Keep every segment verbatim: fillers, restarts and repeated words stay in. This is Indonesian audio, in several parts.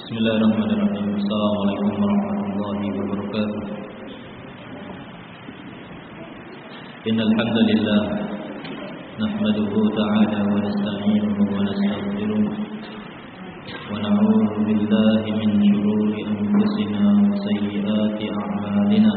Bismillahirrahmanirrahim. Assalamualaikum warahmatullahi wabarakatuh. Innal hamdalillah nahmaduhu ta'ala wa nasta'inuhu wa nastaghfiruh wa na'udzu billahi min shururi anfusina wa sayyiati a'malina.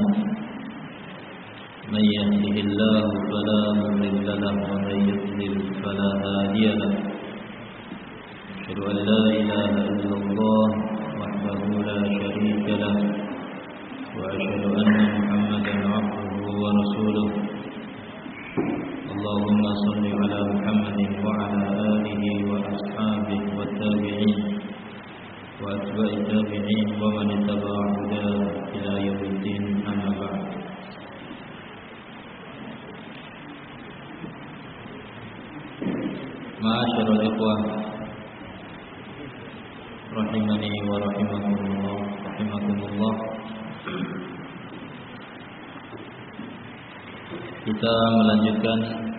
May yahdihillahu fala mudilla lahu wa may yudlil fala hadiya lahu. أشهد أن لا إله إلا الله وحده لا شريك له وأشهد أن محمدا عبده ورسوله اللهم صل على محمد وعلى آله وأصحابه والتابعين وأتباع التابعين ومن اتبع هداه إلى يوم الدين أما بعد. معاشر الإخوة rahimani wa rahimakumullah rahimakumullah. Kita melanjutkan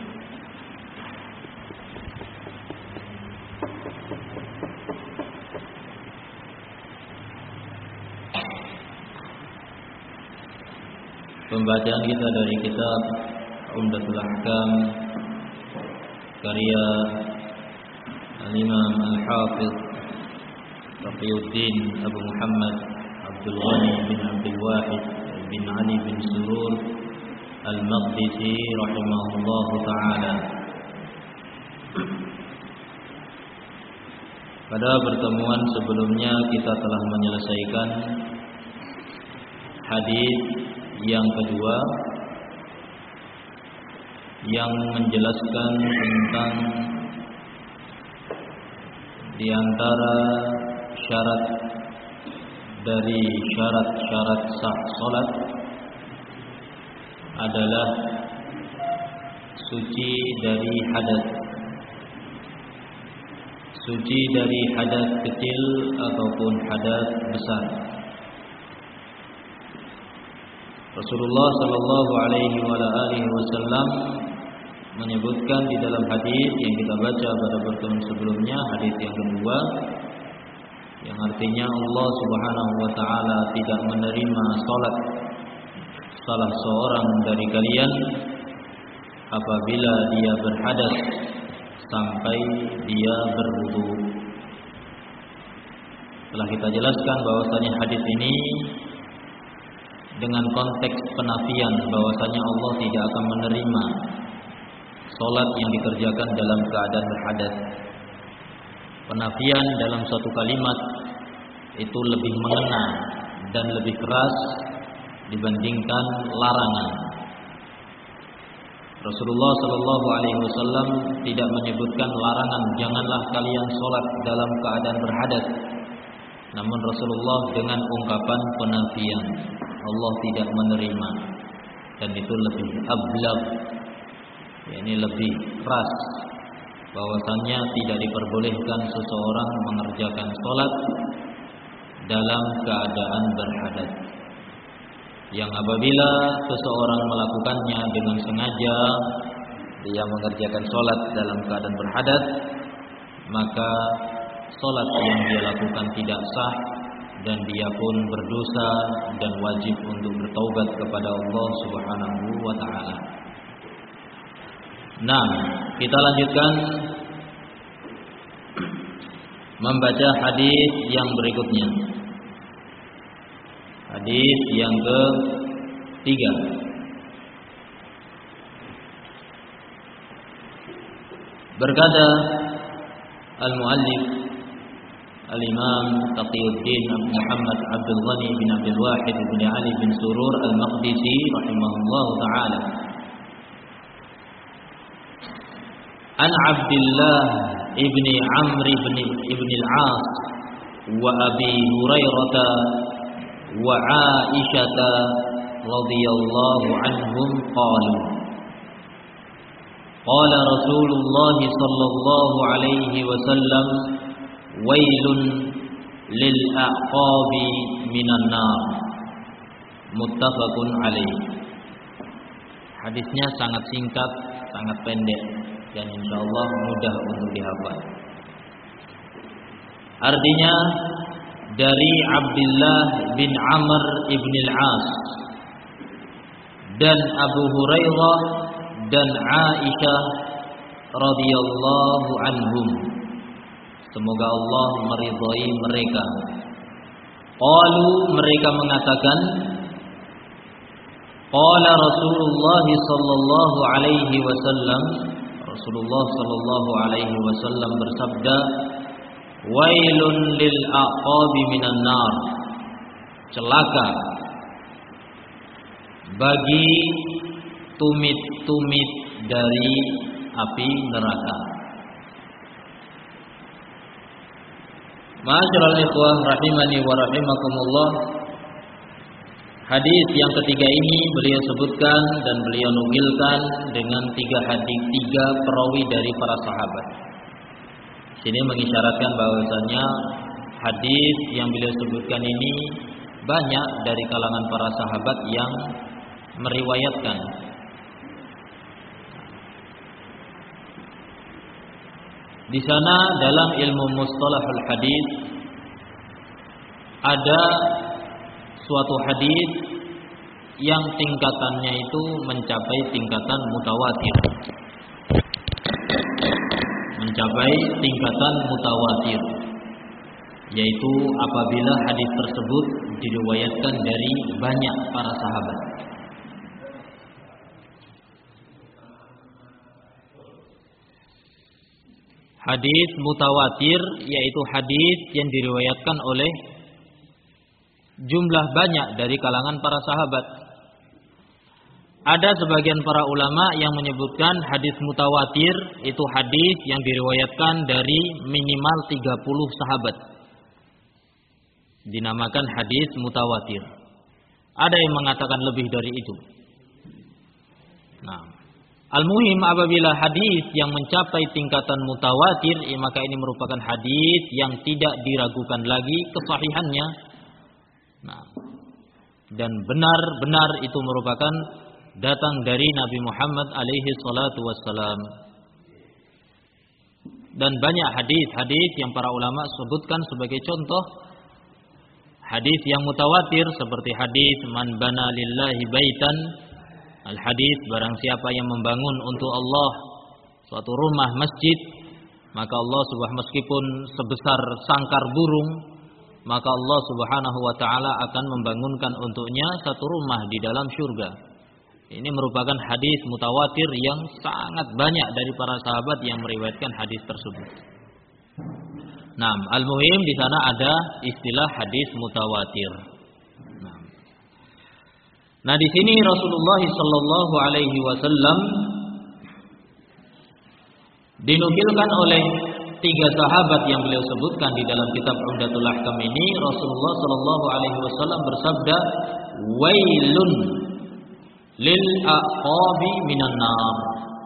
pembacaan kita dari kitab Umdatul Ahkam karya Al-Imam Al-Hafiz Taqiyuddin Abu Muhammad Abdul Ghani bin Abdul Wahid bin Ali bin Surur Al-Maqdisi rahimahullah ta'ala. Pada pertemuan sebelumnya kita telah menyelesaikan hadis yang kedua yang menjelaskan tentang di antara syarat dari syarat-syarat sah salat adalah suci dari hadas, suci dari hadas kecil ataupun hadas besar. Rasulullah sallallahu alaihi wasallam menyebutkan di dalam hadis yang kita baca pada pertemuan sebelumnya, hadis yang kedua, yang artinya Allah Subhanahu wa taala tidak menerima salat salah seorang dari kalian apabila dia berhadas sampai dia berwudu. Telah kita jelaskan bahwasanya hadis ini dengan konteks penafian bahwasanya Allah tidak akan menerima salat yang dikerjakan dalam keadaan berhadas. Penafian dalam suatu kalimat itu lebih mengena dan lebih keras dibandingkan larangan. Rasulullah sallallahu alaihi wasallam tidak menyebutkan larangan janganlah kalian salat dalam keadaan berhadas. Namun Rasulullah dengan ungkapan penafian, Allah tidak menerima, dan itu lebih ablagh, yakni lebih keras, bahwasannya tidak diperbolehkan seseorang mengerjakan salat dalam keadaan berhadas. Yang apabila seseorang melakukannya dengan sengaja, dia mengerjakan salat dalam keadaan berhadas, maka salat yang dia lakukan tidak sah dan dia pun berdosa dan wajib untuk bertaubat kepada Allah Subhanahu wa taala. Nah, kita lanjutkan membaca hadis yang berikutnya. Hadis yang ketiga. Berkata al-muallif al-Imam Taqiyuddin Abu Muhammad Abdul Ghani bin Abdul Wahid bin Ali bin Surur Al-Maqdisi rahimahullahu taala. An Abdullah ibni Amr ibn ibn al-As wa Abi Hurairah wa Aisyah radhiyallahu anhum qalu qala Rasulullah sallallahu alaihi wasallam wailun lil aqabi minan nar. Muttafaqun alaih. Hadisnya sangat singkat, sangat pendek, dan insyaallah mudah untuk dihafal. Artinya dari Abdullah bin Amr ibn al-As dan Abu Hurairah dan Aisyah radhiyallahu anhum. Semoga Allah meridhai mereka. Qalu, mereka mengatakan, qala Rasulullah sallallahu alaihi wasallam, Rasulullah sallallahu alaihi wasallam bersabda, wailun lil aqabi minan nar, celaka bagi tumit-tumit dari api neraka. Ma'asyiral ikhwah rahimani wa rahimakumullah. Hadis yang ketiga ini beliau sebutkan dan beliau nukilkan dengan tiga hadis, tiga perawi dari para sahabat. Sini mengisyaratkan bahwasanya hadis yang beliau sebutkan ini banyak dari kalangan para sahabat yang meriwayatkan. Di sana dalam ilmu mustalahul hadis ada suatu hadis yang tingkatannya itu mencapai tingkatan mutawatir. Mencapai tingkatan mutawatir, yaitu apabila hadis tersebut diriwayatkan dari banyak para sahabat. Hadis mutawatir yaitu hadis yang diriwayatkan oleh jumlah banyak dari kalangan para sahabat. Ada sebagian para ulama yang menyebutkan hadis mutawatir itu hadis yang diriwayatkan dari minimal tiga puluh sahabat. Dinamakan hadis mutawatir. Ada yang mengatakan lebih dari itu. Nah, al-muhim apabila hadis yang mencapai tingkatan mutawatir, maka ini merupakan hadis yang tidak diragukan lagi kesahihannya. Nah, dan benar-benar itu merupakan datang dari Nabi Muhammad alaihi salatu wassalam. Dan banyak hadis-hadis yang para ulama sebutkan sebagai contoh hadis yang mutawatir, seperti hadis man bana lillahi baitan, al hadis barang siapa yang membangun untuk Allah suatu rumah masjid, maka Allah subhanahu meskipun sebesar sangkar burung, maka Allah subhanahu wa ta'ala akan membangunkan untuknya satu rumah di dalam syurga. Ini merupakan hadis mutawatir yang sangat banyak dari para sahabat yang meriwayatkan hadis tersebut. Nah, al-muhim di sana ada istilah hadis mutawatir. Nah, nah di sini Rasulullah sallallahu alaihi wasallam dinukilkan oleh tiga sahabat yang beliau sebutkan di dalam kitab Umdatul Ahkam ini. Rasulullah sallallahu alaihi wasallam bersabda, wailun lil aqabi minan nar.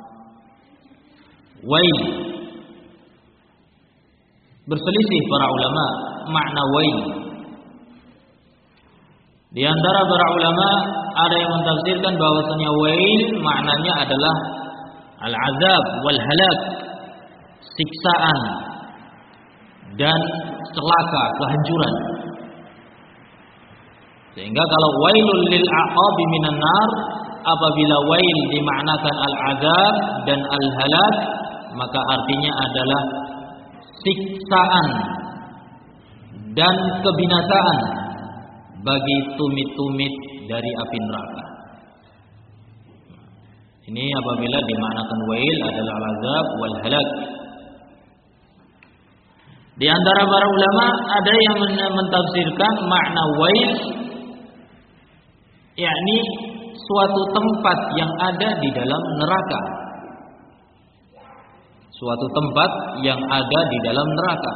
Wail, berselisih para ulama makna wail. Di antara para ulama ada yang mentafsirkan bahwasanya wail maknanya adalah al-azab wal halak, siksaan dan celaka, kehancuran. Sehingga kalau wailul lil aqabi minan nar, apabila wail dimaknakan al-azab dan al-halak, maka artinya adalah siksaan dan kebinasaan bagi tumit-tumit dari api neraka. Ini apabila dimaknakan wail adalah al-azab wal halak. Di antara para ulama ada yang mentafsirkan makna wail yakni suatu tempat yang ada di dalam neraka. Suatu tempat yang ada di dalam neraka.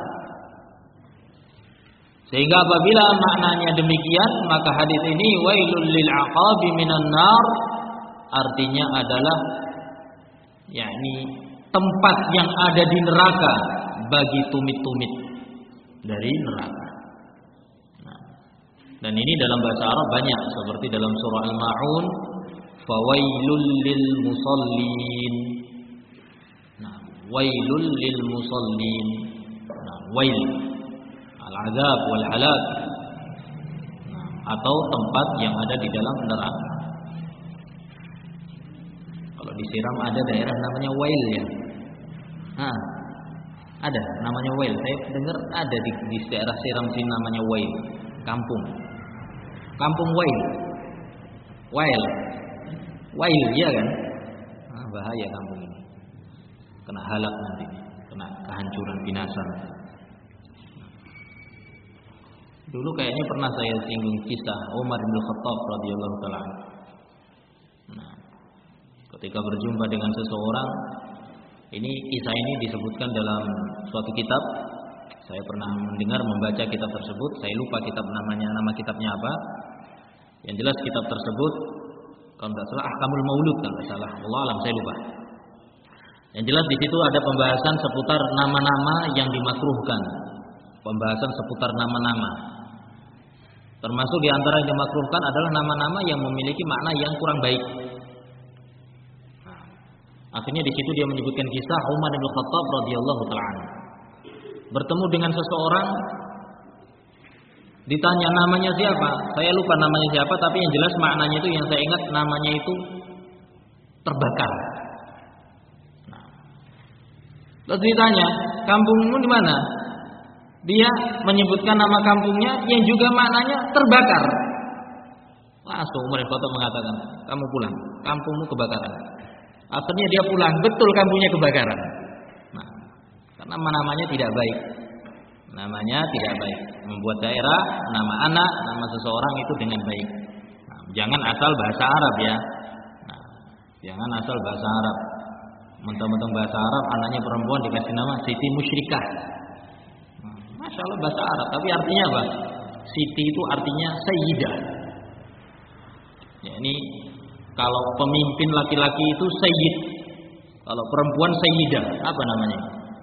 Sehingga apabila maknanya demikian, maka hadis ini wailul lil aqabi minan nar artinya adalah yakni tempat yang ada di neraka bagi tumit-tumit dari neraka. Nah, dan ini dalam bahasa Arab banyak, seperti dalam surah Al-Ma'un, fawailul lil musallin. Nah, wailul lil musallin. Nah, wail al-'adzab wal halak. Nah, atau tempat yang ada di dalam neraka. Kalau disiram ada daerah namanya Wail ya. Nah, ada namanya Wail. Saya dengar ada di, di daerah Siram sini namanya Wail, kampung. Kampung Wail. Wail. Wail ya kan? Nah, bahaya kampung ini. Kena halak nanti, kena kehancuran binasa. Dulu kayaknya pernah saya singgung kisah Umar bin Khattab radhiyallahu taala. Nah, ketika berjumpa dengan seseorang, ini kisah ini disebutkan dalam suatu kitab. Saya pernah mendengar membaca kitab tersebut. Saya lupa kitab namanya, nama kitabnya apa. Yang jelas kitab tersebut, kalau tidak salah Ahkamul Maulud, kalau tidak salah. Allah alam, saya lupa. Yang jelas di situ ada pembahasan seputar nama-nama yang dimakruhkan. Pembahasan seputar nama-nama. Termasuk di antara yang dimakruhkan adalah nama-nama yang memiliki makna yang kurang baik. Akhirnya di situ dia menyebutkan kisah Umar bin Khattab radhiyallahu taala bertemu dengan seseorang, ditanya namanya siapa? Saya lupa namanya siapa, tapi yang jelas maknanya itu yang saya ingat namanya itu terbakar. Nah, terus ditanya, kampungmu di mana? Dia menyebutkan nama kampungnya yang juga maknanya terbakar. Langsung Umar bin Khattab mengatakan, kamu pulang, kampungmu kebakaran. Akhirnya dia pulang, betul kampungnya kebakaran. Nah, karena namanya tidak baik. Namanya tidak baik. Membuat daerah, nama anak, nama seseorang itu dengan baik. Nah, jangan asal bahasa Arab ya. Nah, jangan asal bahasa Arab. Mentang-mentang bahasa Arab, anaknya perempuan dikasih nama Siti Musyrikah. Nah, Masya Allah bahasa Arab, tapi artinya apa? Siti itu artinya sayyidah. Ya, ini kalau pemimpin laki-laki itu sayyid, kalau perempuan sayyidah, apa namanya?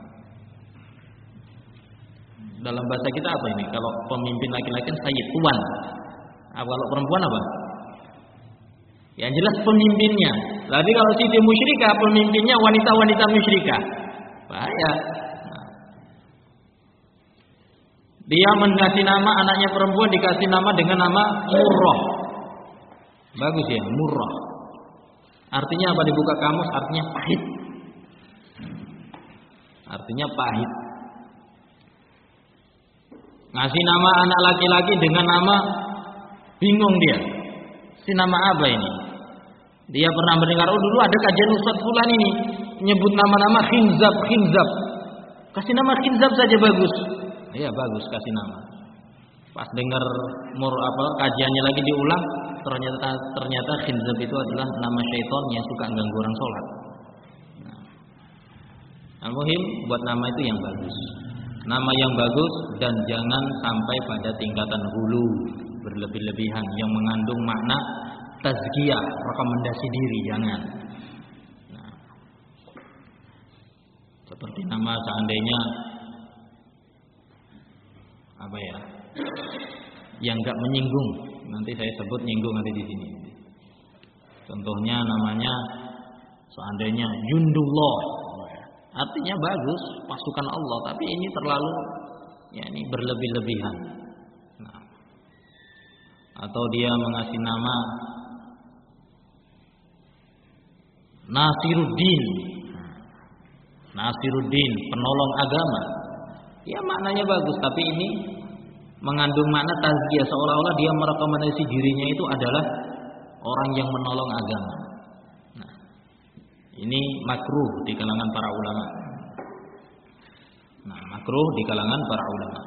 Dalam bahasa kita apa ini? Kalau pemimpin laki-laki sayyid, tuan. Apa kalau perempuan apa? Yang jelas pemimpinnya. Tapi kalau Siti Musyrikah, pemimpinnya wanita-wanita musyrikah. Bahaya. Nah. Dia mengasihi nama anaknya perempuan, dikasih nama dengan nama Murrah. Bagus ya, Murrah. Artinya apa? Dibuka kamus, artinya pahit. Artinya pahit. Ngasih nama anak laki-laki dengan nama, bingung dia. Si nama apa ini? Dia pernah mendengar, oh dulu ada kajian Ustaz Fulan ini menyebut nama-nama Khinzab, Khinzab. Kasih nama Khinzab saja bagus. Iya bagus, kasih nama. Pas dengar mur apa kajiannya lagi diulang, ternyata ternyata Khinzab itu adalah nama syaitan yang suka ganggu orang sholat. Nah, al-muhim buat nama itu yang bagus. Nama yang bagus dan jangan sampai pada tingkatan hulu berlebih-lebihan yang mengandung makna tazkiyah, rekomendasi diri, jangan. Nah, seperti nama seandainya apa ya? Yang enggak menyinggung, nanti saya sebut nyinggung nanti di sini. Contohnya namanya seandainya Jundullah. Artinya bagus, pasukan Allah, tapi ini terlalu ya ini berlebih-lebihan. Nah, atau dia mengasih nama Nasiruddin. Nasiruddin, penolong agama. Ya maknanya bagus, tapi ini mengandung makna tazkiyah, seolah-olah dia merekomendasi dirinya itu adalah orang yang menolong agama. Nah, ini makruh di kalangan para ulama. Nah, makruh di kalangan para ulama.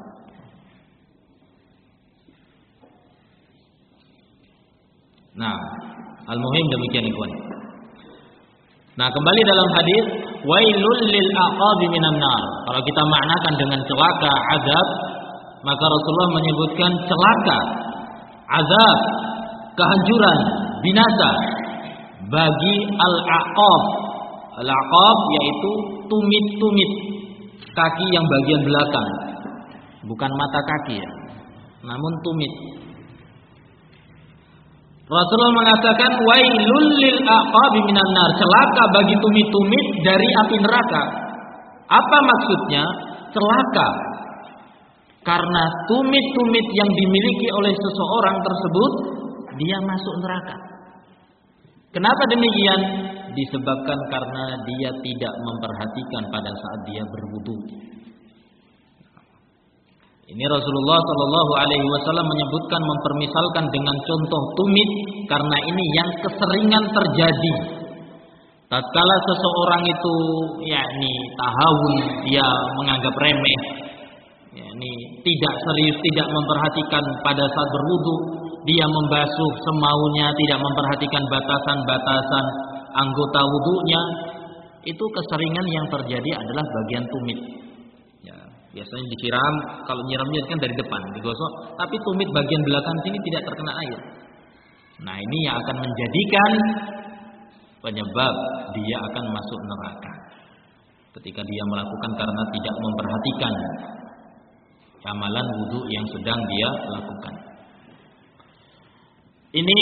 Nah, al-muhim demikian ikhwan. Nah, kembali dalam hadis wailul lil aqabi minan nar. Kalau kita maknakan dengan celaka, azab, maka Rasulullah menyebutkan celaka, azab, kehancuran, binasa bagi al-aqab. Al-aqab yaitu tumit-tumit kaki yang bagian belakang. Bukan mata kaki ya, namun tumit. Rasulullah mengatakan wailul lil aqabi minan nar, celaka bagi tumit-tumit dari api neraka. Apa maksudnya? Celaka karena tumit-tumit yang dimiliki oleh seseorang tersebut, dia masuk neraka. Kenapa demikian? Disebabkan karena dia tidak memperhatikan pada saat dia berwudu. Ini Rasulullah Shallallahu Alaihi Wasallam menyebutkan, mempermisalkan dengan contoh tumit karena ini yang keseringan terjadi. Tatkala seseorang itu, yakni tahawun, dia menganggap remeh, yakni tidak serius, tidak memperhatikan pada saat berwudu, dia membasuh semaunya, tidak memperhatikan batasan-batasan anggota wudunya, itu keseringan yang terjadi adalah bagian tumit. Ya, biasanya disiram, kalau nyiramnya kan dari depan, digosok, tapi tumit bagian belakang sini tidak terkena air. Nah, ini yang akan menjadikan penyebab dia akan masuk neraka ketika dia melakukan karena tidak memperhatikan amalan wudu yang sedang dia lakukan. Ini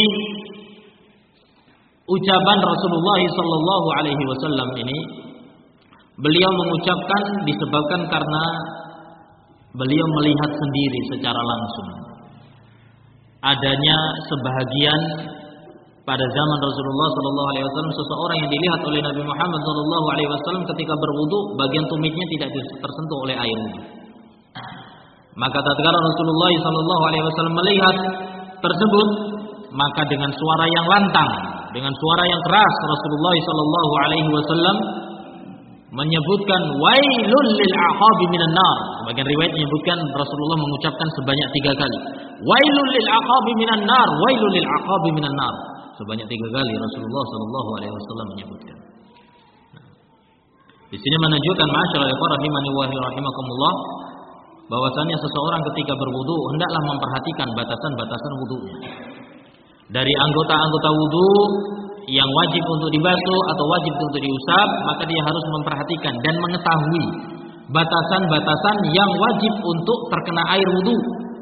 ucapan Rasulullah Sallallahu Alaihi Wasallam ini beliau mengucapkan disebabkan karena beliau melihat sendiri secara langsung adanya sebahagian pada zaman Rasulullah Sallallahu Alaihi Wasallam seseorang yang dilihat oleh Nabi Muhammad Sallallahu Alaihi Wasallam ketika berwudu bagian tumitnya tidak tersentuh oleh air. Maka tatkala Rasulullah Sallallahu Alaihi Wasallam melihat tersebut, maka dengan suara yang lantang, dengan suara yang keras, Rasulullah Sallallahu Alaihi Wasallam menyebutkan wailul lil aqabi minan nar. Sebagian riwayat menyebutkan Rasulullah mengucapkan sebanyak tiga kali wailul lil aqabi minan nar, wailul lil aqabi minan nar. Sebanyak tiga kali Rasulullah Sallallahu Alaihi Wasallam menyebutkan. Nah, di sini menunjukkan masyaallah ikhwan rahimani wa rahimakumullah, bahwasanya seseorang ketika berwudu hendaklah memperhatikan batasan-batasan wudunya. Dari anggota-anggota wudu yang wajib untuk dibasuh atau wajib untuk diusap, maka dia harus memperhatikan dan mengetahui batasan-batasan yang wajib untuk terkena air wudu.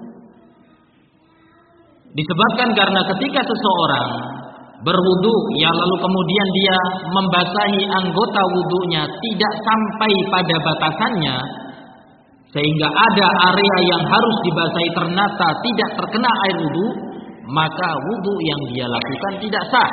Disebabkan karena ketika seseorang berwudu yang lalu kemudian dia membasahi anggota wudunya tidak sampai pada batasannya, sehingga ada area yang harus dibasahi ternyata tidak terkena air wudu, maka wudu yang dia lakukan tidak sah.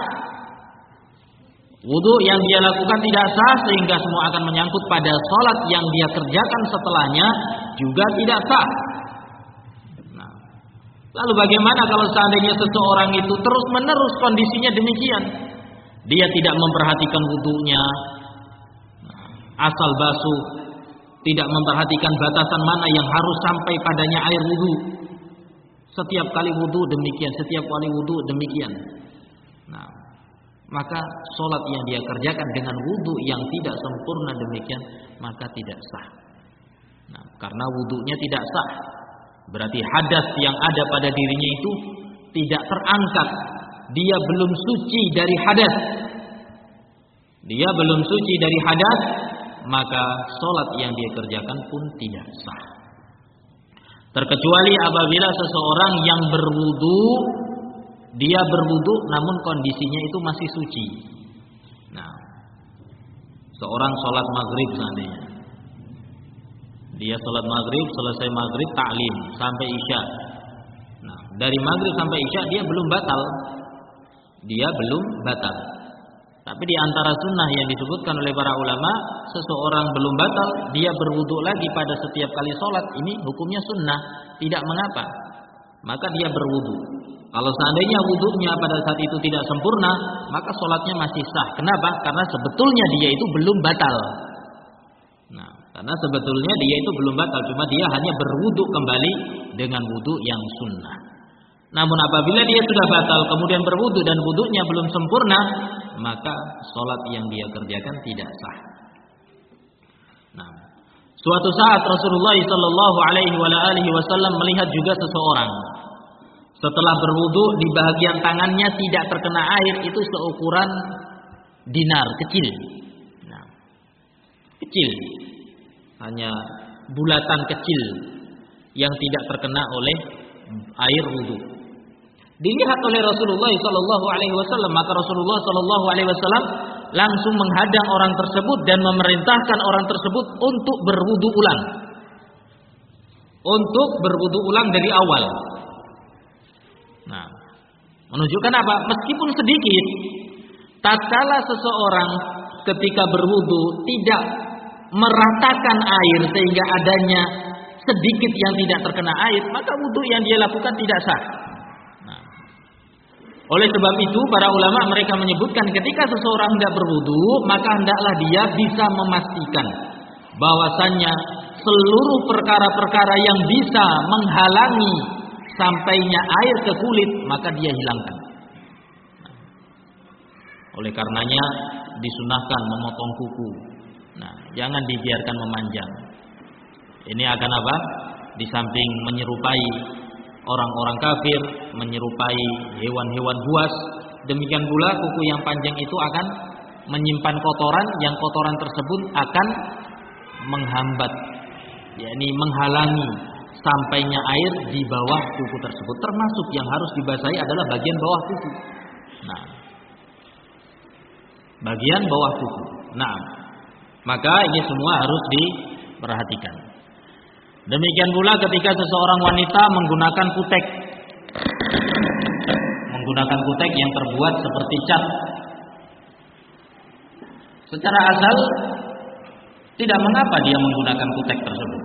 Wudu yang dia lakukan tidak sah, sehingga semua akan menyangkut pada sholat yang dia kerjakan setelahnya juga tidak sah. Nah, lalu bagaimana kalau seandainya seseorang itu terus menerus kondisinya demikian? Dia tidak memperhatikan wudunya, asal basuh, tidak memperhatikan batasan mana yang harus sampai padanya air wudu. Setiap kali wudu demikian, setiap kali wudu demikian. Nah, maka sholat yang dia kerjakan dengan wudu yang tidak sempurna demikian, maka tidak sah. Nah, karena wudunya tidak sah, berarti hadas yang ada pada dirinya itu tidak terangkat. Dia belum suci dari hadas. Dia belum suci dari hadas, maka sholat yang dia kerjakan pun tidak sah. Terkecuali apabila seseorang yang berwudu, dia berwudu namun kondisinya itu masih suci. Nah, seorang sholat maghrib seandainya, dia sholat maghrib, selesai maghrib ta'lim sampai isya. Nah, dari maghrib sampai isya dia belum batal, dia belum batal. Tapi di antara sunnah yang disebutkan oleh para ulama, seseorang belum batal, dia berwudu lagi pada setiap kali sholat, ini hukumnya sunnah, tidak mengapa. Maka dia berwudu. Kalau seandainya wudunya pada saat itu tidak sempurna, maka sholatnya masih sah. Kenapa? Karena sebetulnya dia itu belum batal. Nah, karena sebetulnya dia itu belum batal, cuma dia hanya berwudu kembali dengan wudu yang sunnah. Namun apabila dia sudah batal kemudian berwudu dan wudunya belum sempurna, maka sholat yang dia kerjakan tidak sah. Nah, suatu saat Rasulullah Sallallahu Alaihi Wasallam melihat juga seseorang setelah berwudu di bagian tangannya tidak terkena air, itu seukuran dinar kecil. Nah, kecil, hanya bulatan kecil yang tidak terkena oleh air wudu. Dilihat oleh Rasulullah Sallallahu Alaihi Wasallam, maka Rasulullah Sallallahu Alaihi Wasallam langsung menghadang orang tersebut dan memerintahkan orang tersebut untuk berwudu ulang, untuk berwudu ulang dari awal. Nah, menunjukkan apa? Meskipun sedikit, tatkala seseorang ketika berwudu tidak meratakan air sehingga adanya sedikit yang tidak terkena air, maka wudu yang dia lakukan tidak sah. Nah, oleh sebab itu para ulama mereka menyebutkan ketika seseorang hendak berwudu, maka hendaklah dia bisa memastikan bahwasannya seluruh perkara-perkara yang bisa menghalangi sampainya air ke kulit, maka dia hilangkan. Nah, oleh karenanya disunahkan memotong kuku. Nah, jangan dibiarkan memanjang. Ini akan apa? Di samping menyerupai orang-orang kafir, menyerupai hewan-hewan buas, demikian pula kuku yang panjang itu akan menyimpan kotoran, yang kotoran tersebut akan menghambat, yakni menghalangi sampainya air di bawah kuku tersebut. Termasuk yang harus dibasahi adalah bagian bawah kuku. Nah, bagian bawah kuku. Nah, maka ini semua harus diperhatikan. Demikian pula ketika seseorang wanita menggunakan kutek, menggunakan kutek yang terbuat seperti cat. Secara asal tidak mengapa dia menggunakan kutek tersebut.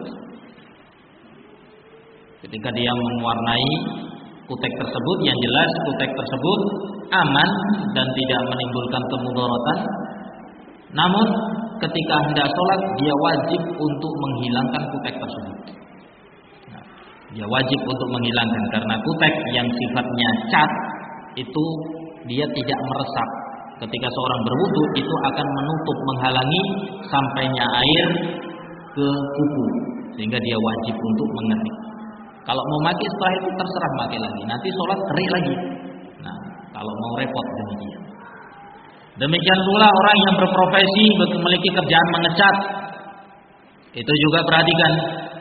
Ketika dia mewarnai kutek tersebut, yang jelas kutek tersebut aman dan tidak menimbulkan kemudaratan. Namun ketika hendak sholat, dia wajib untuk menghilangkan kutek tersebut. Nah, dia wajib untuk menghilangkan, karena kutek yang sifatnya cat itu dia tidak meresap. Ketika seorang berwudu itu akan menutup, menghalangi sampainya air ke kuku, sehingga dia wajib untuk mengerik. Kalau mau pakai setelah itu terserah pakai lagi, nanti sholat kerik lagi. Nah, kalau mau repot demikian. Demikian pula orang yang berprofesi memiliki kerjaan mengecat, itu juga perhatikan,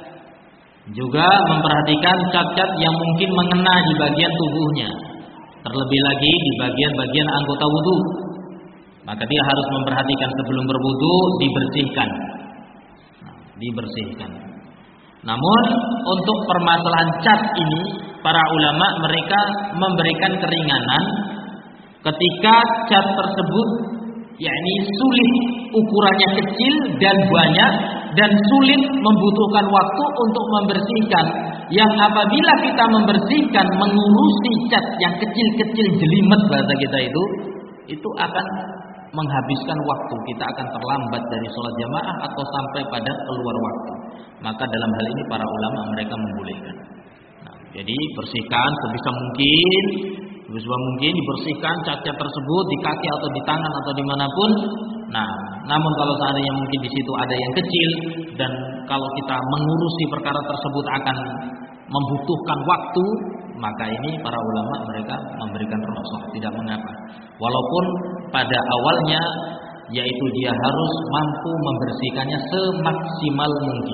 juga memperhatikan cat-cat yang mungkin mengena di bagian tubuhnya, terlebih lagi di bagian-bagian anggota wudu. Maka dia harus memperhatikan sebelum berwudu dibersihkan, nah, dibersihkan. Namun untuk permasalahan cat ini, para ulama mereka memberikan keringanan ketika cat tersebut yakni sulit, ukurannya kecil dan banyak, dan sulit, membutuhkan waktu untuk membersihkan. Yang apabila kita membersihkan, mengurusi cat yang kecil-kecil jelimet bahasa kita itu, itu akan menghabiskan waktu, kita akan terlambat dari sholat jamaah atau sampai pada keluar waktu. Maka dalam hal ini para ulama mereka membolehkan. Nah, jadi bersihkan sebisa mungkin, sebisa mungkin dibersihkan cat-cat tersebut di kaki atau di tangan atau dimanapun. Nah, namun kalau seandainya mungkin di situ ada yang kecil, dan kalau kita mengurusi perkara tersebut akan membutuhkan waktu, maka ini para ulama mereka memberikan rukhsah, tidak mengapa. Walaupun pada awalnya yaitu dia harus mampu membersihkannya semaksimal mungkin.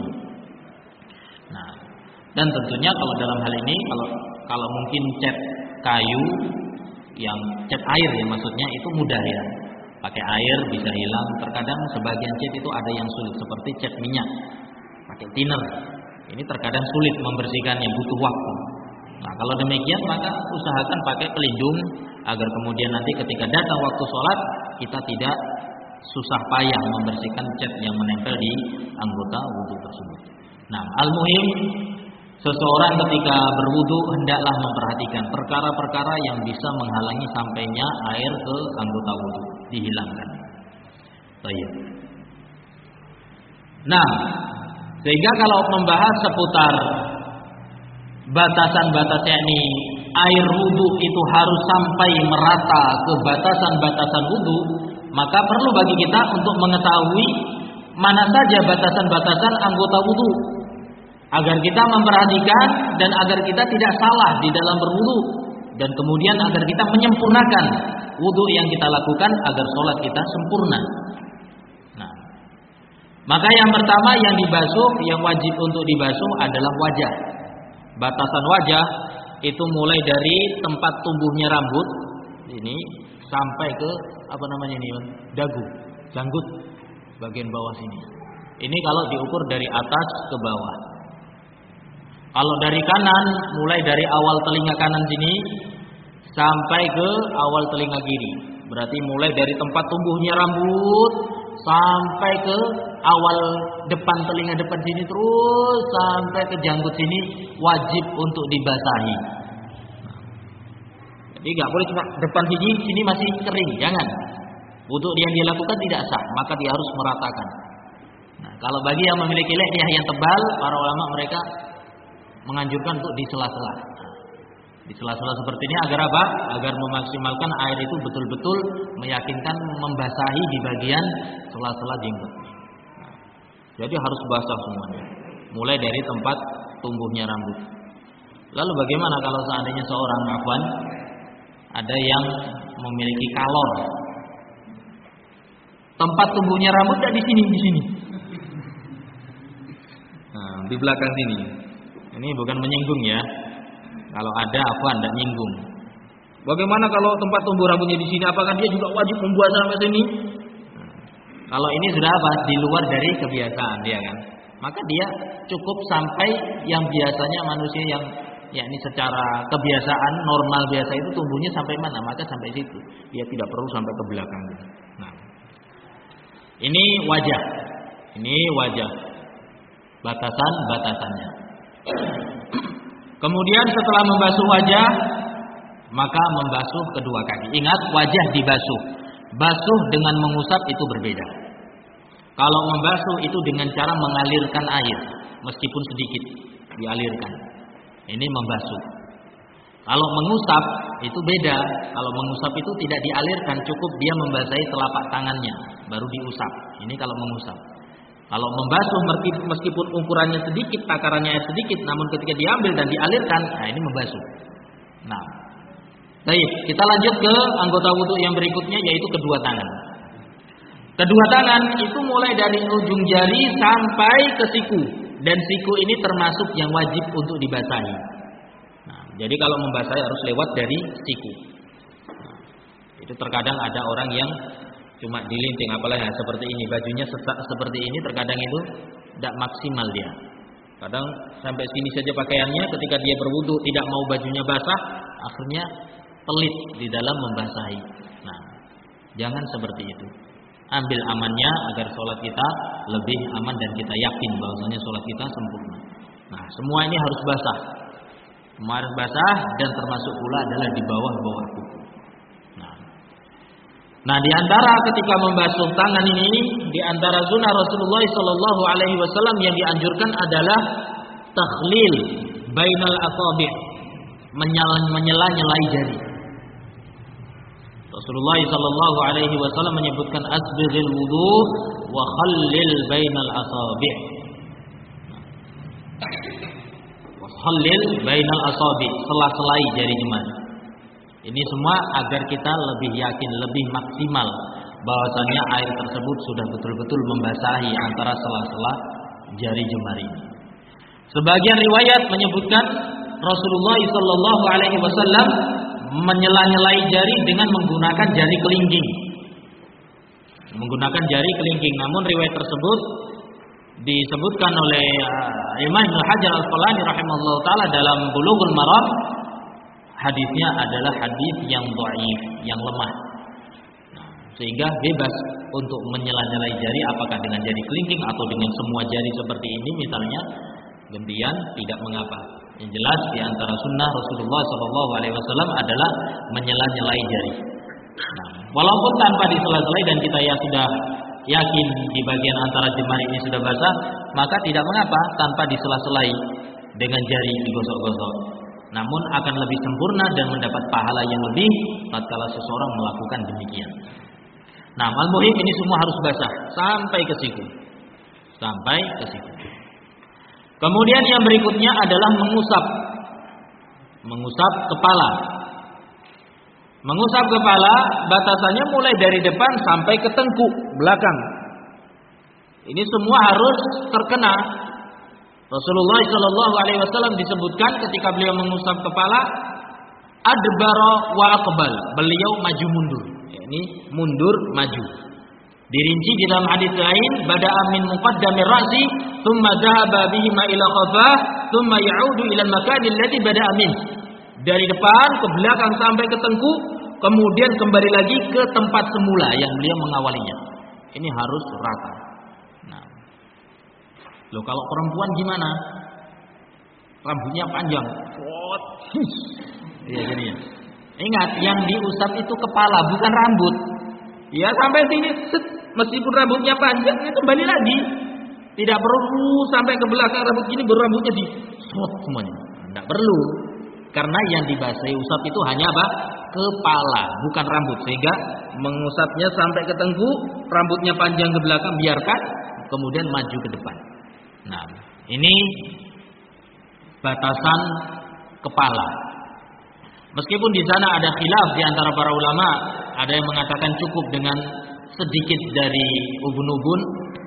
Nah, dan tentunya kalau dalam hal ini kalau kalau mungkin cat kayu yang cat air ya maksudnya itu mudah ya. Pakai air bisa hilang. Terkadang sebagian cat itu ada yang sulit seperti cat minyak. Pakai thinner. Ini terkadang sulit membersihkannya, butuh waktu. Nah, kalau demikian maka usahakan pakai pelindung agar kemudian nanti ketika datang waktu sholat kita tidak susah payah membersihkan cat yang menempel di anggota wudu tersebut. Nah, al-muhim seseorang ketika berwudu hendaklah memperhatikan perkara-perkara yang bisa menghalangi sampainya air ke anggota wudu, dihilangkan. Baik. Nah, sehingga kalau membahas seputar batasan-batas yakni air wudu itu harus sampai merata ke batasan-batasan wudu, maka perlu bagi kita untuk mengetahui mana saja batasan-batasan anggota wudu, agar kita memperhatikan dan agar kita tidak salah di dalam berwudu, dan kemudian agar kita menyempurnakan wudu yang kita lakukan agar sholat kita sempurna. Nah, maka yang pertama yang dibasuh, yang wajib untuk dibasuh adalah wajah. Batasan wajah itu mulai dari tempat tumbuhnya rambut ini sampai ke apa namanya ini, dagu, janggut bagian bawah sini. Ini kalau diukur dari atas ke bawah. Kalau dari kanan, mulai dari awal telinga kanan sini sampai ke awal telinga kiri. Berarti mulai dari tempat tumbuhnya rambut sampai ke awal depan telinga depan sini terus sampai ke janggut sini wajib untuk dibasahi. Jadi nggak boleh cuma depan sini sini masih kering, jangan. Wudu yang dia lakukan tidak sah, maka dia harus meratakan. Nah, kalau bagi yang memiliki lihyah yang tebal, para ulama mereka menganjurkan untuk di sela-sela. Di sela-sela seperti ini agar apa? Agar memaksimalkan air itu betul-betul meyakinkan membasahi di bagian sela-sela jenggot. Nah, jadi harus basah semuanya, mulai dari tempat tumbuhnya rambut. Lalu bagaimana kalau seandainya seorang afwan ada yang memiliki kalor? Tempat tumbuhnya rambut tidak di sini, di sini. Nah, di belakang sini. Ini bukan menyinggung ya. Kalau ada afwan tidak nyinggung. Bagaimana kalau tempat tumbuh rambutnya di sini? Apakah dia juga wajib membuat sampai sini? Nah, kalau ini sudah apa? Di luar dari kebiasaan dia kan. Maka dia cukup sampai yang biasanya manusia yang ya ini secara kebiasaan normal biasa itu tumbuhnya sampai mana? Maka sampai situ. Dia tidak perlu sampai ke belakang. Nah, ini wajah. Ini wajah. Batasan-batasannya. Kemudian setelah membasuh wajah, maka membasuh kedua kaki. Ingat, wajah dibasuh. Basuh dengan mengusap itu berbeda. Kalau membasuh itu dengan cara mengalirkan air, meskipun sedikit dialirkan. Ini membasuh. Kalau mengusap itu beda. Kalau mengusap itu tidak dialirkan, cukup dia membasahi telapak tangannya, baru diusap. Ini kalau mengusap. Kalau membasuh meskipun ukurannya sedikit, takarannya air sedikit, namun ketika diambil dan dialirkan, nah ini membasuh. Nah, baik, kita lanjut ke anggota wudu yang berikutnya, yaitu kedua tangan. Kedua tangan itu mulai dari ujung jari sampai ke siku, dan siku ini termasuk yang wajib untuk dibasahi. Nah, jadi kalau membasahi harus lewat dari siku. Nah, itu terkadang ada orang yang cuma dilinting, apalagi seperti ini, bajunya seperti ini, terkadang itu tidak maksimal dia. Kadang sampai sini saja pakaiannya, ketika dia berwudu tidak mau bajunya basah, akhirnya pelit di dalam membasahi. Nah, jangan seperti itu. Ambil amannya agar sholat kita lebih aman dan kita yakin bahwasanya sholat kita sempurna. Nah, semua ini harus basah. Semua harus basah dan termasuk pula adalah di bawah-bawah kuku. Nah, di antara ketika membasuh tangan ini, di antara sunnah Rasulullah Sallallahu Alaihi Wasallam yang dianjurkan adalah takhlil bainal asabi', menyela-nyelai jari. Rasulullah Sallallahu Alaihi Wasallam menyebutkan asbighil wudu wa khallil bainal asabi'. Wa khallil bainal asabi', sela-selai jari jemari. Ini semua agar kita lebih yakin, lebih maksimal bahwasanya air tersebut sudah betul-betul membasahi antara sela-sela jari jemari. Sebagian riwayat menyebutkan Rasulullah Sallallahu Alaihi Wasallam menyela-nyelai jari dengan menggunakan jari kelingking, menggunakan jari kelingking. Namun riwayat tersebut disebutkan oleh Imam Ibnu Hajar Al-Asqalani rahimahullah taala dalam Bulughul Maram. Hadisnya adalah hadis yang dhaif, yang lemah. Sehingga bebas untuk menyela-nyelai jari apakah dengan jari kelingking atau dengan semua jari seperti ini misalnya, gantian tidak mengapa. Yang jelas di antara sunnah Rasulullah Sallallahu Alaihi Wasallam adalah menyela-nyelai jari. Nah, walaupun tanpa disela-selai dan kita ya sudah yakin di bagian antara jemari ini sudah basah, maka tidak mengapa tanpa disela-selai dengan jari digosok-gosok. Namun akan lebih sempurna dan mendapat pahala yang lebih tatkala seseorang melakukan demikian. Nah, al-muhim ini semua harus basah sampai ke siku. Sampai ke siku. Kemudian yang berikutnya adalah mengusap. Mengusap kepala. Mengusap kepala batasannya mulai dari depan sampai ke tengkuk belakang. Ini semua harus terkena. Rasulullah Sallallahu Alaihi Wasallam disebutkan ketika beliau mengusap kepala, adbara wa aqbal, beliau maju mundur, yakni mundur maju. Dirinci di dalam hadis lain, bada'a min muqaddamir ra'si, thumma dhahaba bihi ma ila qafah, tsumma ya'udu ila al-makan alladhi bada'a min. Dari depan ke belakang sampai ke tengkuk, kemudian kembali lagi ke tempat semula yang beliau mengawalinya. Ini harus rata. Nah. Loh kalau perempuan gimana? Rambutnya panjang. Iya gini ya. Ingat, yang diusap itu kepala, bukan rambut. Ya sampai sini, set, meskipun rambutnya panjang, ya kembali lagi. Tidak perlu sampai ke belakang rambut gini, baru rambutnya di shot semuanya. Tidak perlu. Karena yang dibasahi usap itu hanya apa? Kepala, bukan rambut. Sehingga mengusapnya sampai ke tengkuk, rambutnya panjang ke belakang, biarkan, kemudian maju ke depan. Nah, ini batasan kepala. Meskipun di sana ada khilaf di antara para ulama, ada yang mengatakan cukup dengan sedikit dari ubun-ubun,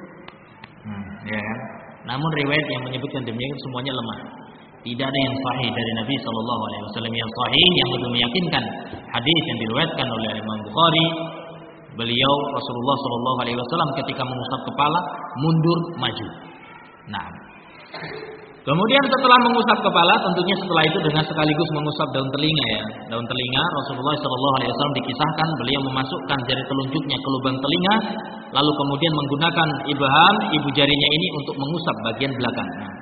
hmm, ya kan? Namun riwayat yang menyebutkan demikian semuanya lemah. Tidak ada yang sahih dari Nabi Shallallahu Alaihi Wasallam yang sahih yang lebih meyakinkan. Hadis yang diriwayatkan oleh Imam Bukhari, beliau Rasulullah Shallallahu Alaihi Wasallam ketika mengusap kepala mundur maju. Nah, kemudian setelah mengusap kepala, tentunya setelah itu dengan sekaligus mengusap daun telinga ya. Daun telinga Rasulullah Shallallahu Alaihi Wasallam dikisahkan beliau memasukkan jari telunjuknya ke lubang telinga, lalu kemudian menggunakan ibham ibu jarinya ini untuk mengusap bagian belakang. Nah,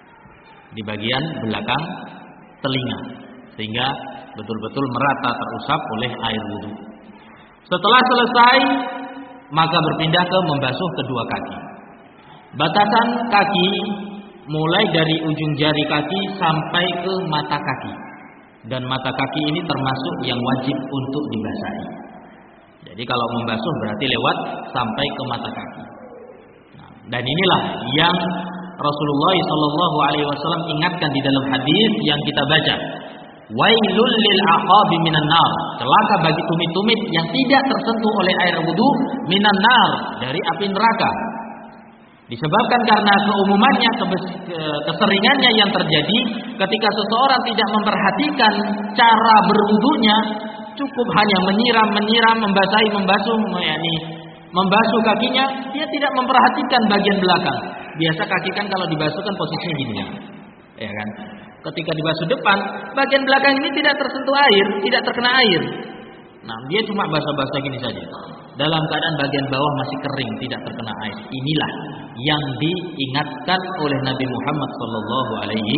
di bagian belakang telinga, sehingga betul-betul merata terusap oleh air wudhu. Setelah selesai, maka berpindah ke membasuh kedua kaki. Batasan kaki mulai dari ujung jari kaki sampai ke mata kaki. Dan mata kaki ini termasuk yang wajib untuk dibasahi. Jadi kalau membasuh berarti lewat sampai ke mata kaki. Nah, dan inilah yang Rasulullah Shallallahu Alaihi Wasallam ingatkan di dalam hadis yang kita baca. Wailul lil aqabi minan nar. Celaka bagi tumit-tumit yang tidak tersentuh oleh air wudu minan nar, dari api neraka. Disebabkan karena keumumannya, keseringannya yang terjadi ketika seseorang tidak memperhatikan cara berwudunya, cukup hanya menyiram-menyiram, membasahi, membasuh, yakni membasuh kakinya, dia tidak memperhatikan bagian belakang. Biasa kaki kan kalau dibasuh kan posisinya gini ya. Ya kan? Ketika dibasuh depan, bagian belakang ini tidak tersentuh air, tidak terkena air. Nah, dia cuma basah-basah gini saja. Dalam keadaan bagian bawah masih kering, tidak terkena air. Inilah yang diingatkan oleh Nabi Muhammad sallallahu alaihi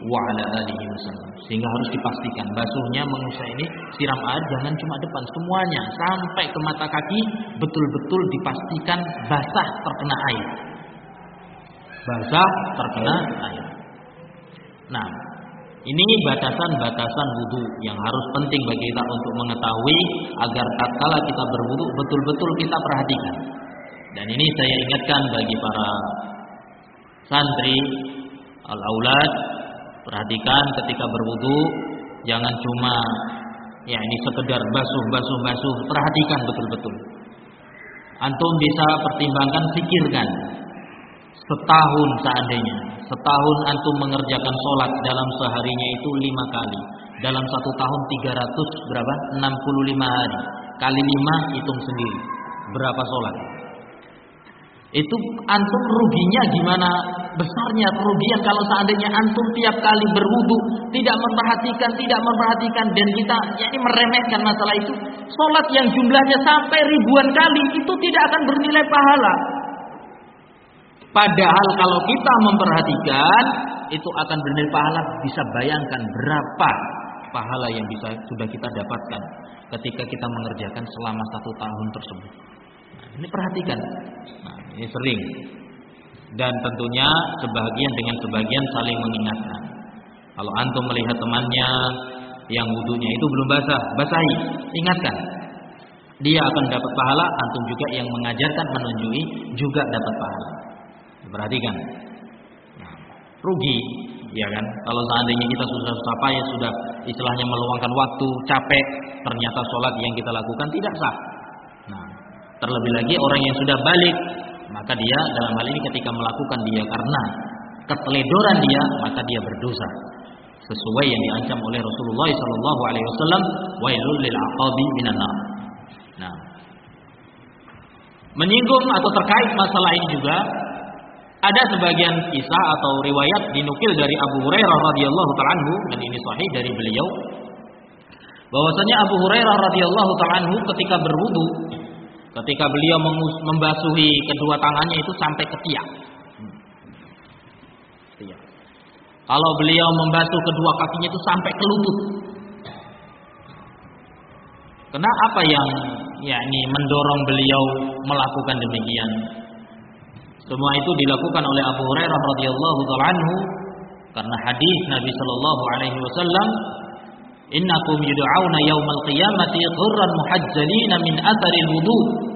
wasallam. Sehingga harus dipastikan basuhnya, mengusap ini, siram air jangan cuma depan, semuanya sampai ke mata kaki betul-betul dipastikan basah terkena air. Basah terkena air. Nah, ini batasan-batasan wudu yang harus penting bagi kita untuk mengetahui agar tatkala kita berwudu betul-betul kita perhatikan. Dan ini saya ingatkan bagi para santri al-aulad, perhatikan ketika berwudu jangan cuma ya ini sekedar basuh-basuh-basuh, perhatikan betul-betul. Antum bisa pertimbangkan, pikirkan. Setahun seandainya, setahun antum mengerjakan sholat dalam seharinya itu lima kali. Dalam satu tahun tiga ratus berapa? enam puluh lima hari. Kali lima hitung sendiri. Berapa sholat? Itu antum ruginya gimana besarnya kerugian kalau seandainya antum tiap kali berwudu tidak memperhatikan, tidak memperhatikan dan kita yakni meremehkan masalah itu. Sholat yang jumlahnya sampai ribuan kali itu tidak akan bernilai pahala. Padahal kalau kita memperhatikan itu akan bernilai pahala. Bisa bayangkan berapa pahala yang bisa sudah kita dapatkan ketika kita mengerjakan selama satu tahun tersebut. Nah, ini perhatikan. Nah, ini sering. Dan tentunya sebagian dengan sebagian saling mengingatkan. Kalau antum melihat temannya yang wudunya itu belum basah, basahi, ingatkan. Dia akan dapat pahala, antum juga yang mengajarkan, menunjuki juga dapat pahala. Perhatikan, nah, rugi, ya kan? Kalau seandainya kita sudah susah payah, sudah istilahnya meluangkan waktu, capek, ternyata sholat yang kita lakukan tidak sah. Nah, terlebih lagi orang yang sudah balik, maka dia dalam hal ini ketika melakukan dia karena keteledoran dia, maka dia berdosa. Sesuai yang diancam oleh Rasulullah Shallallahu Alaihi Wasallam, wailul lil aqabi minan nar. Nah, menyinggung atau terkait masalah ini juga. Ada sebagian kisah atau riwayat dinukil dari Abu Hurairah radhiyallahu ta'ala anhu, dan ini sahih dari beliau, bahwasanya Abu Hurairah radhiyallahu ta'ala anhu ketika berwudu, ketika beliau membasuhi kedua tangannya itu sampai ketiak. Kalau beliau membasuh kedua kakinya itu sampai ke lutut. Karena apa yang yakni mendorong beliau melakukan demikian? Semua itu dilakukan oleh Abu Hurairah radhiyallahu ta'ala anhu karena hadis Nabi sallallahu alaihi wasallam, "Innakum yud'auna yaumal qiyamati ghurran muhajjalina min atharil wudu."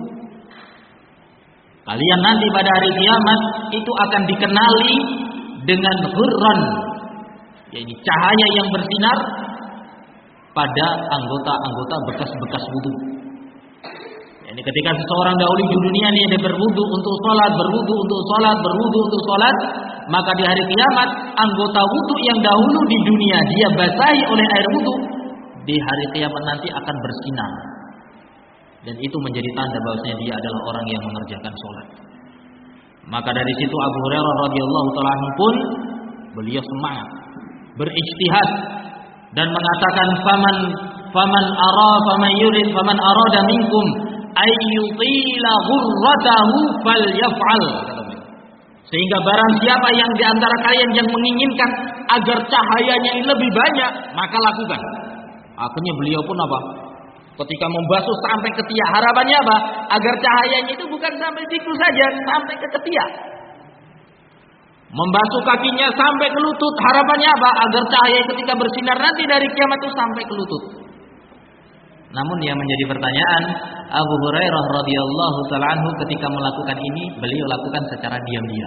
Kalian nanti pada hari kiamat itu akan dikenali dengan ghurran, yaitu cahaya yang bersinar pada anggota-anggota bekas-bekas wudu. Ini ketika seseorang dahulu di dunia ini dia berwudu untuk sholat, berwudu untuk sholat, berwudu untuk sholat, maka di hari kiamat anggota wudu yang dahulu di dunia dia basahi oleh air wudu, di hari kiamat nanti akan bersinar. Dan itu menjadi tanda bahwasanya dia adalah orang yang mengerjakan sholat. Maka dari situ Abu Hurairah radhiyallahu ta'ala pun beliau semangat berijtihad dan mengatakan, faman faman ara faman yurid faman arada minkum ayyutila ghurratahu falyaf'al. Sehingga barang siapa yang di antara kalian yang menginginkan agar cahayanya ini lebih banyak, maka lakukan. Akhirnya beliau pun apa? Ketika membasuh sampai ketiak, harapannya apa? Agar cahayanya itu bukan sampai siku saja, sampai ke ketiak. Membasuh kakinya sampai ke lutut, harapannya apa? Agar cahaya ketika bersinar nanti dari kiamat itu sampai ke lutut. Namun yang menjadi pertanyaan, Abu Hurairah radhiyallahu ta'ala anhu ketika melakukan ini, beliau lakukan secara diam-diam.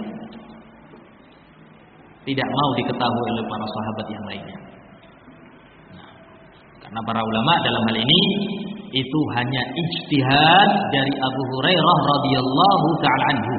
Tidak mau diketahui oleh para sahabat yang lainnya. Nah, karena para ulama dalam hal ini itu hanya ijtihad dari Abu Hurairah radhiyallahu ta'ala anhu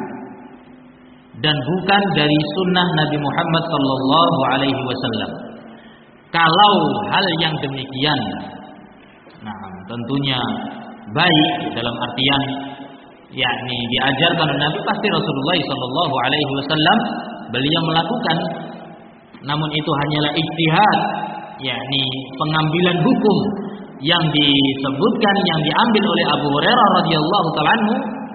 dan bukan dari sunnah Nabi Muhammad sallallahu alaihi wasallam. Kalau hal yang demikian, nah tentunya baik dalam artian yakni diajarkan oleh Nabi, pasti Rasulullah sallallahu alaihi wasallam beliau melakukan. Namun itu hanyalah ijtihad, yakni pengambilan hukum yang disebutkan, yang diambil oleh Abu Hurairah radhiyallahu ta'ala anhu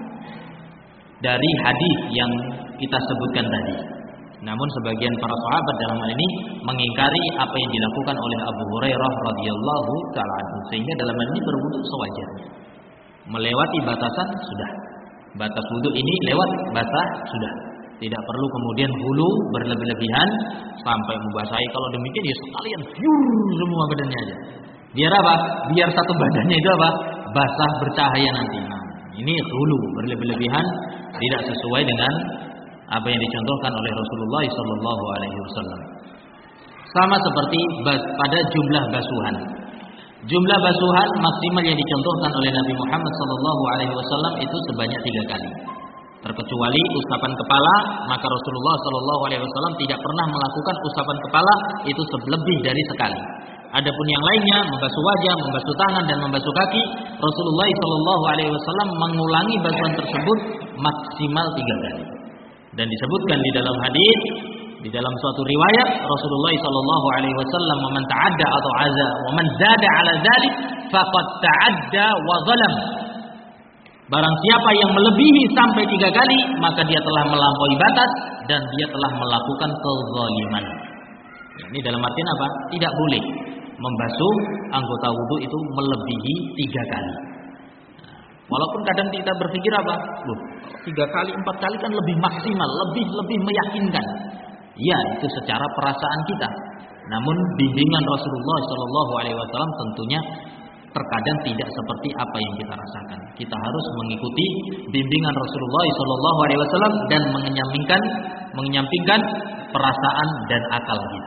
dari hadis yang kita sebutkan tadi. Namun sebagian para sahabat dalam hal ini mengingkari apa yang dilakukan oleh Abu Hurairah radhiyallahu ta'ala anhu, sehingga dalam hal ini berwudu sewajarnya. Melewati batasan sudah. Batas wudu ini lewat basah sudah. Tidak perlu kemudian hulu berlebih-lebihan sampai membasahi. Kalau demikian ya sekalian fiur semua badannya aja. Biar apa? Biar satu badannya itu apa? Basah bercahaya nanti. Nah, ini hulu berlebih-lebihan tidak sesuai dengan apa yang dicontohkan oleh Rasulullah sallallahu alaihi wasallam. Sama seperti pada jumlah basuhan. Jumlah basuhan maksimal yang dicontohkan oleh Nabi Muhammad sallallahu alaihi wasallam itu sebanyak tiga kali. Terkecuali usapan kepala, maka Rasulullah sallallahu alaihi wasallam tidak pernah melakukan usapan kepala itu lebih dari sekali. Adapun yang lainnya, membasuh wajah, membasuh tangan dan membasuh kaki, Rasulullah sallallahu alaihi wasallam mengulangi basuhan tersebut maksimal tiga kali. Dan disebutkan di dalam hadis, di dalam suatu riwayat, Rasulullah sallallahu alaihi wasallam, "Man ta'adda atau aza, wa man zada 'ala dzalik faqad ta'adda wa zalam." Barang siapa yang melebihi sampai tiga kali, maka dia telah melampaui batas dan dia telah melakukan kezaliman. Ini dalam artian apa? Tidak boleh membasuh anggota wudu itu melebihi tiga kali. Walaupun kadang kita berpikir apa? Loh, tiga kali, empat kali kan lebih maksimal, lebih lebih meyakinkan. Ya, itu secara perasaan kita. Namun bimbingan Rasulullah Shallallahu Alaihi Wasallam tentunya terkadang tidak seperti apa yang kita rasakan. Kita harus mengikuti bimbingan Rasulullah Shallallahu Alaihi Wasallam dan menyampingkan menyampingkan perasaan dan akal kita.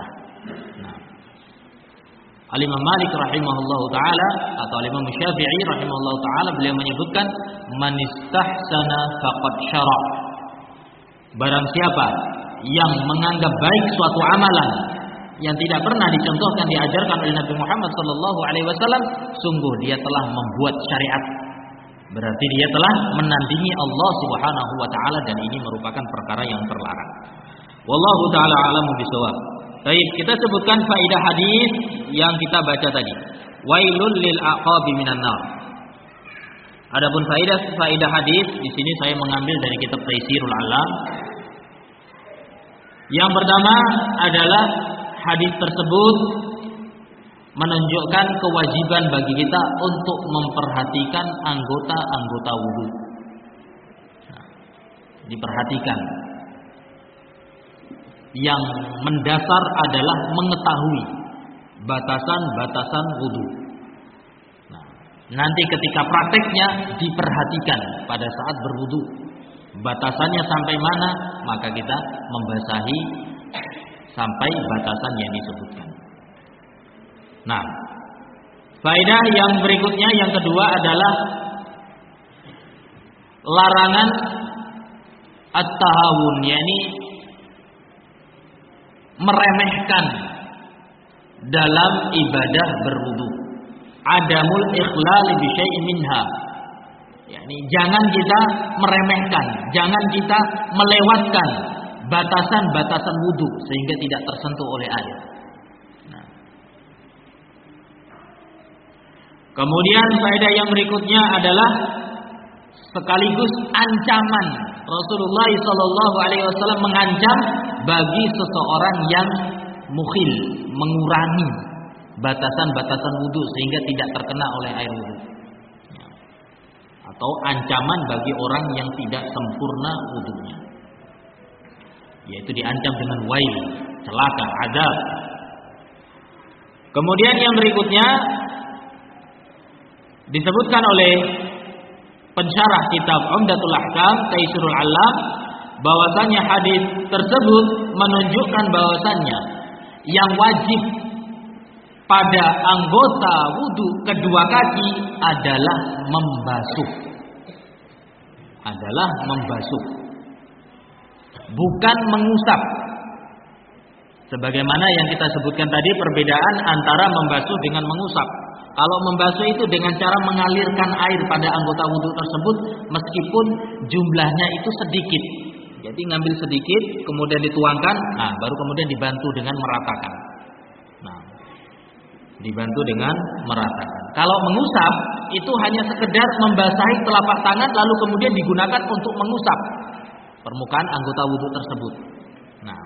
Al-Imam Malik rahimahullahu taala atau Al-Imam Syafi'i rahimahullahu taala beliau menyebutkan man istahsana faqad syara'. Barang siapa yang menganggap baik suatu amalan yang tidak pernah dicontohkan diajarkan oleh Nabi Muhammad sallallahu alaihi wasallam, sungguh dia telah membuat syariat. Berarti dia telah menandingi Allah Subhanahu wa taala dan ini merupakan perkara yang terlarang. Wallahu taala a'lamu bishawab. Baik, kita sebutkan faedah hadis yang kita baca tadi. Wailul lil aqabi minan nar. Adapun faedah faedah hadis di sini saya mengambil dari kitab Taisirul Alam. Yang pertama adalah hadis tersebut menunjukkan kewajiban bagi kita untuk memperhatikan anggota-anggota wudu. Nah, diperhatikan. Yang mendasar adalah mengetahui batasan-batasan wudu. Nah, nanti ketika prakteknya diperhatikan pada saat berwudu. Batasannya sampai mana, maka kita membasahi sampai batasan yang disebutkan. Nah, faedah yang berikutnya yang kedua adalah larangan at-tahawun, yakni meremehkan dalam ibadah berwudu. Adamul ikhlal bi syai'in minha. yakni jangan kita meremehkan, jangan kita melewatkan batasan-batasan wudu sehingga tidak tersentuh oleh air. Nah. Kemudian faedah yang berikutnya adalah sekaligus ancaman. Rasulullah shallallahu alaihi wasallam mengancam bagi seseorang yang mukhil, mengurangi batasan-batasan wudu sehingga tidak terkena oleh air wudu. Atau ancaman bagi orang yang tidak sempurna wudunya, yaitu diancam dengan wail, celaka, azab. Kemudian yang berikutnya disebutkan oleh pensyarah kitab Umdatul Ahkam Taisirul Alam bahwasanya hadis tersebut menunjukkan bahwasanya yang wajib pada anggota wudu kedua kaki adalah membasuh. Adalah membasuh. Bukan mengusap. Sebagaimana yang kita sebutkan tadi perbedaan antara membasuh dengan mengusap. Kalau membasuh itu dengan cara mengalirkan air pada anggota wudu tersebut meskipun jumlahnya itu sedikit. Jadi ngambil sedikit kemudian dituangkan, nah baru kemudian dibantu dengan meratakan. Nah, dibantu dengan meratakan. Kalau mengusap itu hanya sekedar membasahi telapak tangan lalu kemudian digunakan untuk mengusap permukaan anggota wudu tersebut. Nah,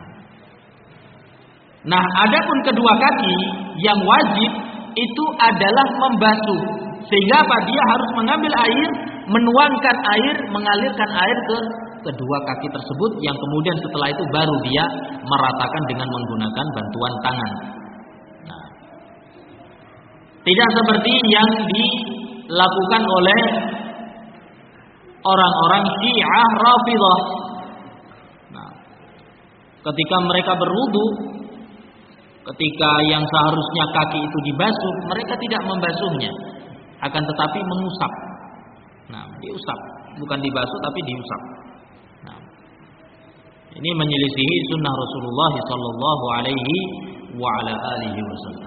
nah adapun kedua kaki yang wajib itu adalah membasuh. Sehingga apa? Dia harus mengambil air, menuangkan air, mengalirkan air ke kedua kaki tersebut yang kemudian setelah itu baru dia meratakan dengan menggunakan bantuan tangan. Nah, tidak seperti yang dilakukan oleh orang-orang Syiah Rafidhah. Nah, ketika mereka berwudu, ketika yang seharusnya kaki itu dibasuh, mereka tidak membasuhnya, akan tetapi mengusap. Nah, diusap, bukan dibasuh tapi diusap. Nah, ini menyelisihi sunnah Rasulullah Sallallahu Alaihi wa ala alihi Wasallam.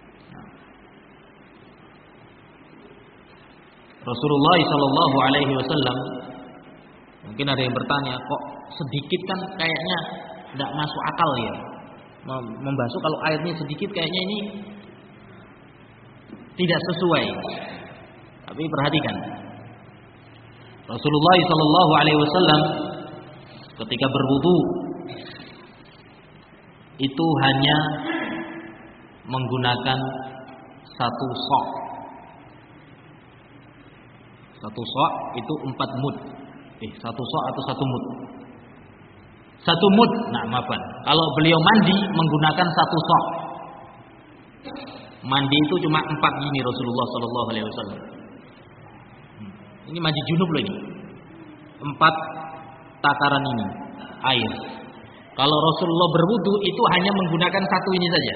Rasulullah Sallallahu Alaihi Wasallam, mungkin ada yang bertanya, kok sedikit kan kayaknya tidak masuk akal ya? Membasuh kalau airnya sedikit kayaknya ini tidak sesuai. Tapi perhatikan, Rasulullah Sallallahu Alaihi Wasallam ketika berwudu itu hanya menggunakan satu sok. Satu sok itu empat mud. Eh, satu sok atau satu mud? Satu mud. Nah, maafkan. Kalau beliau mandi menggunakan satu sok. Mandi itu cuma empat gini Rasulullah Sallallahu Alaihi Wasallam. Ini mandi junub loh ini. Empat takaran ini air. Kalau Rasulullah berwudu itu hanya menggunakan satu ini saja.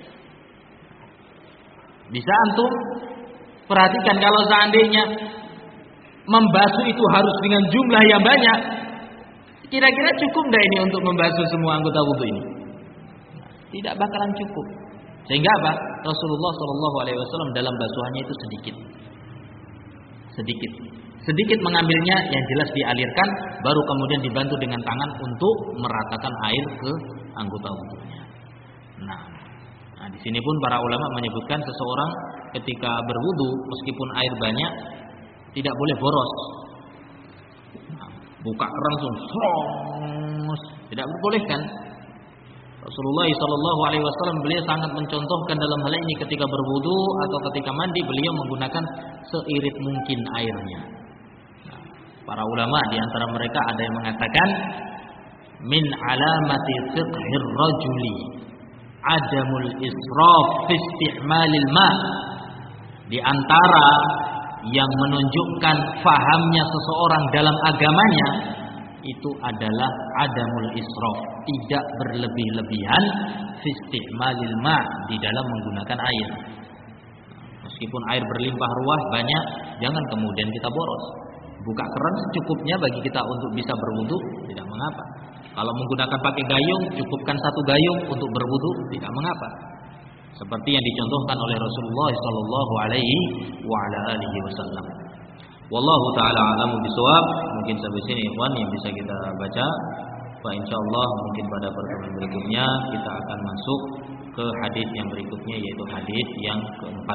Bisa antum perhatikan kalau seandainya membasuh itu harus dengan jumlah yang banyak, kira-kira cukup enggak ini untuk membasuh semua anggota wudu ini? Tidak bakalan cukup. Sehingga apa? Rasulullah Shallallahu Alaihi Wasallam dalam basuhannya itu sedikit, sedikit. sedikit mengambilnya, yang jelas dialirkan, baru kemudian dibantu dengan tangan untuk meratakan air ke anggota wudunya. Nah, nah di sini pun para ulama menyebutkan seseorang ketika berwudu meskipun air banyak tidak boleh boros. Nah, buka keran langsung, tidak dibolehkan. Rasulullah shallallahu alaihi wasallam beliau sangat mencontohkan dalam hal ini ketika berwudu atau ketika mandi beliau menggunakan seirit mungkin airnya. Nah, para ulama di antara mereka ada yang mengatakan min alamati fiqhir rajuli adamul israf fi isti'malil ma. Di antara yang menunjukkan fahamnya seseorang dalam agamanya itu adalah adamul israf, tidak berlebih-lebihan fi isti'malil ma, di dalam menggunakan air. Meskipun air berlimpah ruah banyak, jangan kemudian kita boros. Buka keran secukupnya bagi kita untuk bisa berwudu, tidak mengapa. Kalau menggunakan pakai gayung, cukupkan satu gayung untuk berwudu, tidak mengapa. Seperti yang dicontohkan oleh Rasulullah sallallahu alaihi wa ala alihi wasallam. Wallahu taala alamu bisawab. Mungkin sampai sini ikhwan yang bisa kita baca. Wa insyaallah mungkin pada pertemuan berikutnya kita akan masuk ke hadis yang berikutnya, yaitu hadis yang keempat.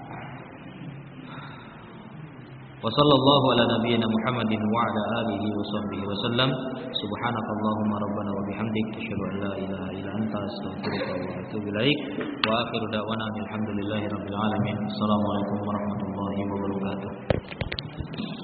Wa sallallahu ala nabiyyina Muhammadin wa ala alihi wa sahbihi wa sallam. Subhanakallahumma rabbana wa bihamdik asyhadu an la ilaha illa anta astaghfiruka wa atubu ilaik. Wa akhiru da'wana alhamdulillahi rabbil alamin. Assalamualaikum warahmatullahi wabarakatuh.